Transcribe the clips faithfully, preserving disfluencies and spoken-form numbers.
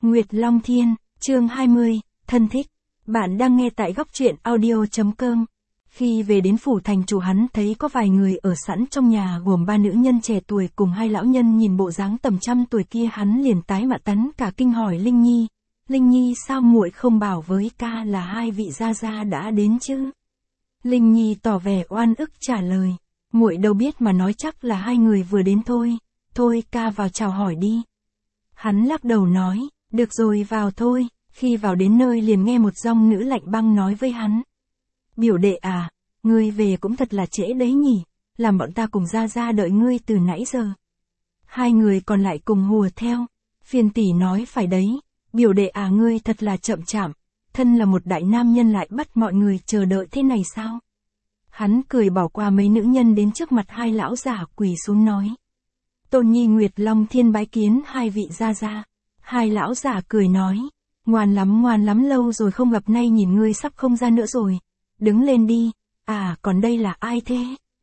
Nguyệt Long Thiên, chương hai mươi, thân thích. Bạn đang nghe tại góc truyện audio chấm com. Khi về đến phủ thành chủ, hắn thấy có vài người ở sẵn trong nhà, gồm ba nữ nhân trẻ tuổi cùng hai lão nhân nhìn bộ dáng tầm trăm tuổi kia, hắn liền tái mặt tắn cả kinh hỏi Linh Nhi, Linh Nhi sao muội không bảo với ca là hai vị gia gia đã đến chứ? Linh Nhi tỏ vẻ oan ức trả lời, muội đâu biết mà nói, chắc là hai người vừa đến thôi, thôi ca vào chào hỏi đi. Hắn lắc đầu nói, được rồi vào thôi. Khi vào đến nơi liền nghe một giọng nữ lạnh băng nói với hắn, biểu đệ à, ngươi về cũng thật là trễ đấy nhỉ, làm bọn ta cùng gia gia đợi ngươi từ nãy giờ. Hai người còn lại cùng hùa theo, phiền tỷ nói phải đấy, biểu đệ à ngươi thật là chậm chạp, thân là một đại nam nhân lại bắt mọi người chờ đợi thế này sao? Hắn cười bỏ qua mấy nữ nhân đến trước mặt hai lão giả, quỳ xuống nói, Tôn Nhi Nguyệt Long Thiên bái kiến hai vị gia gia. Hai lão giả cười nói, ngoan lắm ngoan lắm, lâu rồi không gặp, nay nhìn ngươi sắp không ra nữa rồi, đứng lên đi. À còn đây là ai thế?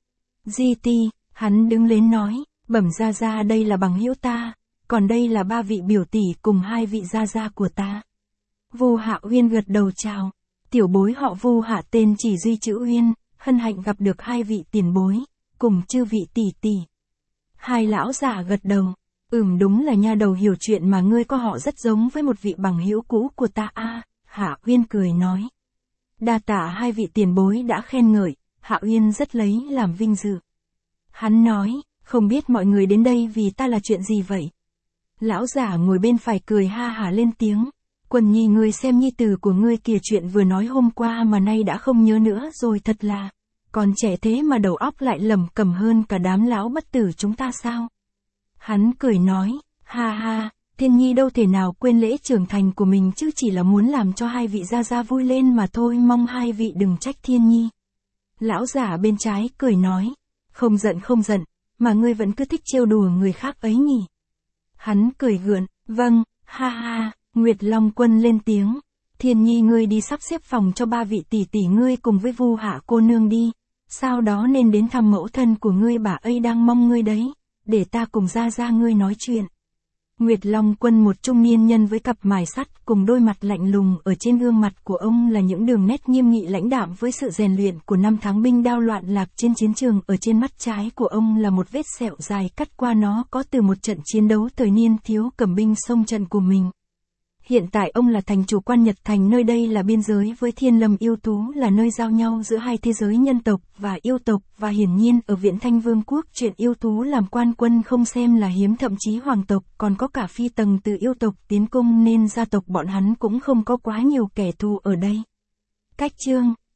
Di Ti. Hắn đứng lên nói, bẩm gia gia đây là bằng hữu ta, còn đây là ba vị biểu tỷ cùng hai vị gia gia của ta. Vu Hạ Uyên gật đầu chào, tiểu bối họ Vu Hạ tên chỉ duy chữ Uyên, hân hạnh gặp được hai vị tiền bối, cùng chư vị tỷ tỷ. Hai lão giả gật đầu, ừm đúng là nha đầu hiểu chuyện mà, ngươi có họ rất giống với một vị bằng hữu cũ của ta a. À, Hạ Uyên cười nói, đa tạ hai vị tiền bối đã khen ngợi, Hạ Uyên rất lấy làm vinh dự. Hắn nói, không biết mọi người đến đây vì ta là chuyện gì vậy? Lão giả ngồi bên phải cười ha hả lên tiếng, Quần Nhi ngươi xem nhi tử của ngươi kìa, chuyện vừa nói hôm qua mà nay đã không nhớ nữa rồi, thật là còn trẻ thế mà đầu óc lại lẩm cẩm hơn cả đám lão bất tử chúng ta sao? Hắn cười nói, ha ha, Thiên Nhi đâu thể nào quên lễ trưởng thành của mình chứ, chỉ là muốn làm cho hai vị gia gia vui lên mà thôi, mong hai vị đừng trách Thiên Nhi. Lão giả bên trái cười nói, không giận không giận, mà ngươi vẫn cứ thích trêu đùa người khác ấy nhỉ? Hắn cười gượng, vâng, ha ha. Nguyệt Long Quân lên tiếng, Thiên Nhi ngươi đi sắp xếp phòng cho ba vị tỷ tỷ ngươi cùng với Vu Hạ cô nương đi, sau đó nên đến thăm mẫu thân của ngươi, bà ấy đang mong ngươi đấy, để ta cùng gia gia ngươi nói chuyện. Nguyệt Long Quân, một trung niên nhân với cặp mài sắt cùng đôi mặt lạnh lùng, ở trên gương mặt của ông là những đường nét nghiêm nghị lãnh đạm với sự rèn luyện của năm tháng binh đao loạn lạc trên chiến trường. Ở trên mắt trái của ông là một vết sẹo dài cắt qua, nó có từ một trận chiến đấu thời niên thiếu cầm binh xông trận của mình. Hiện tại ông là thành chủ quan Nhật Thành, nơi đây là biên giới với Thiên Lâm Yêu Tú, là nơi giao nhau giữa hai thế giới nhân tộc và yêu tộc, và hiển nhiên ở Viễn Thanh Vương quốc chuyện yêu tú làm quan quân không xem là hiếm, thậm chí hoàng tộc còn có cả phi tầng từ yêu tộc tiến cung, nên gia tộc bọn hắn cũng không có quá nhiều kẻ thù ở đây. Cách chương